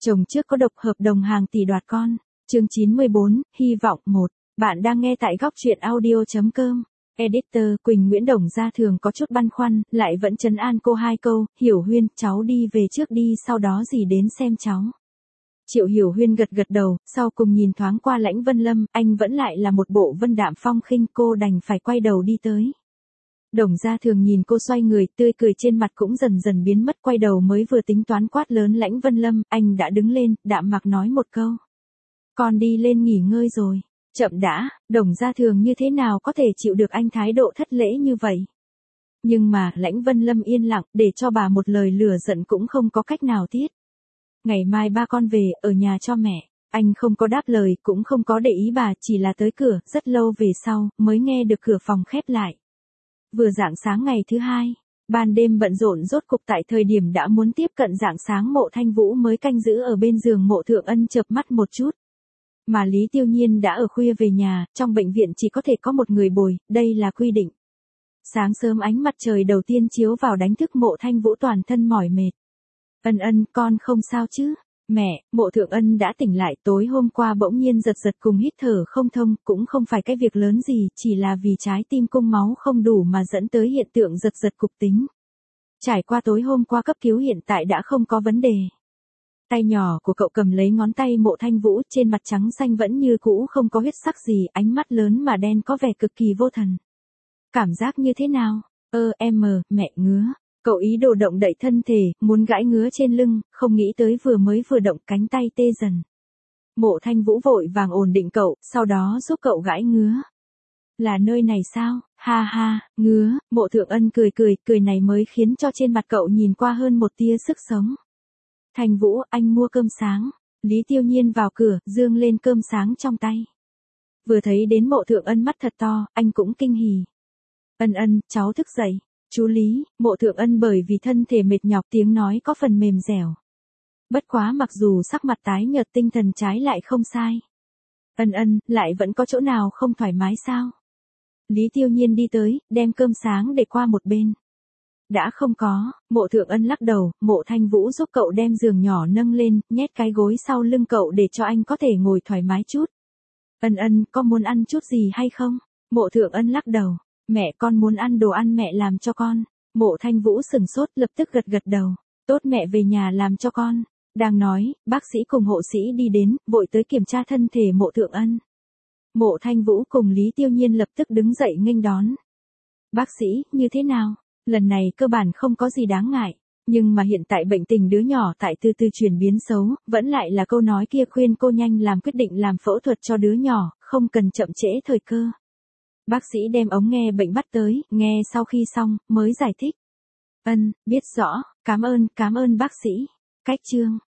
Chồng trước có độc hợp đồng hàng tỷ đoạt con. Chương 94, hy vọng 1. Bạn đang nghe tại góc truyện audio.com. Editor Quỳnh Nguyễn Đồng Gia Thường có chút băn khoăn, lại vẫn trấn an cô hai câu, Hiểu Huyên, cháu đi về trước đi, sau đó gì đến xem cháu. Triệu Hiểu Huyên gật gật đầu, sau cùng nhìn thoáng qua Lãnh Vân Lâm, anh vẫn lại là một bộ vân đạm phong khinh, cô đành phải quay đầu đi tới. Đồng Gia Thường nhìn cô xoay người, tươi cười trên mặt cũng dần dần biến mất, quay đầu mới vừa tính toán quát lớn Lãnh Vân Lâm, anh đã đứng lên, đạm mạc nói một câu. Con đi lên nghỉ ngơi rồi. Chậm đã, Đồng Gia Thường như thế nào có thể chịu được anh thái độ thất lễ như vậy. Nhưng mà Lãnh Vân Lâm yên lặng, để cho bà một lời lừa giận cũng không có cách nào tiết. Ngày mai ba con về, ở nhà cho mẹ. Anh không có đáp lời, cũng không có để ý bà, chỉ là tới cửa, rất lâu về sau, mới nghe được cửa phòng khép lại. Vừa rạng sáng ngày thứ hai, ban đêm bận rộn rốt cục tại thời điểm đã muốn tiếp cận rạng sáng Mộ Thanh Vũ mới canh giữ ở bên giường Mộ Thượng Ân chợp mắt một chút. Mà Lý Tiêu Nhiên đã ở khuya về nhà, trong bệnh viện chỉ có thể có một người bồi, đây là quy định. Sáng sớm ánh mặt trời đầu tiên chiếu vào đánh thức Mộ Thanh Vũ toàn thân mỏi mệt. Ân Ân, con không sao chứ? Mẹ, Mộ Thượng Ân đã tỉnh lại, tối hôm qua bỗng nhiên giật giật cùng hít thở không thông, cũng không phải cái việc lớn gì, chỉ là vì trái tim cung máu không đủ mà dẫn tới hiện tượng giật giật cục tính. Trải qua tối hôm qua cấp cứu hiện tại đã không có vấn đề. Tay nhỏ của cậu cầm lấy ngón tay Mộ Thanh Vũ, trên mặt trắng xanh vẫn như cũ không có huyết sắc gì, ánh mắt lớn mà đen có vẻ cực kỳ vô thần. Cảm giác như thế nào? Mẹ ngứa. Cậu ý đồ động đậy thân thể, muốn gãi ngứa trên lưng, không nghĩ tới vừa động cánh tay tê dần. Mộ Thanh Vũ vội vàng ổn định cậu, sau đó giúp cậu gãi ngứa. Là nơi này sao? Ha ha, ngứa. Mộ Thượng Ân cười này mới khiến cho trên mặt cậu nhìn qua hơn một tia sức sống. Thanh Vũ, anh mua cơm sáng. Lý Tiêu Nhiên vào cửa, dương lên cơm sáng trong tay. Vừa thấy đến Mộ Thượng Ân mắt thật to, anh cũng kinh hỉ. Ân, cháu thức dậy. Chú Lý, Mộ Thượng Ân bởi vì thân thể mệt nhọc tiếng nói có phần mềm dẻo. Bất quá mặc dù sắc mặt tái nhợt tinh thần trái lại không sai. Ân, lại vẫn có chỗ nào không thoải mái sao? Lý Tiêu Nhiên đi tới, đem cơm sáng để qua một bên. Đã không có, Mộ Thượng Ân lắc đầu, Mộ Thanh Vũ giúp cậu đem giường nhỏ nâng lên, nhét cái gối sau lưng cậu để cho anh có thể ngồi thoải mái chút. Ân, có muốn ăn chút gì hay không? Mộ Thượng Ân lắc đầu, mẹ con muốn ăn đồ ăn mẹ làm cho con. Mộ Thanh Vũ sừng sốt lập tức gật đầu, tốt mẹ về nhà làm cho con. Đang nói, bác sĩ cùng hộ sĩ đi đến, vội tới kiểm tra thân thể Mộ Thượng Ân. Mộ Thanh Vũ cùng Lý Tiêu Nhiên lập tức đứng dậy nghênh đón. Bác sĩ, như thế nào? Lần này cơ bản không có gì đáng ngại, nhưng mà hiện tại bệnh tình đứa nhỏ tại từ từ chuyển biến xấu, vẫn lại là câu nói kia khuyên cô nhanh làm quyết định làm phẫu thuật cho đứa nhỏ, không cần chậm trễ thời cơ. Bác sĩ đem ống nghe bệnh bắt tới, nghe sau khi xong, mới giải thích. Biết rõ, cảm ơn bác sĩ. Cách chương.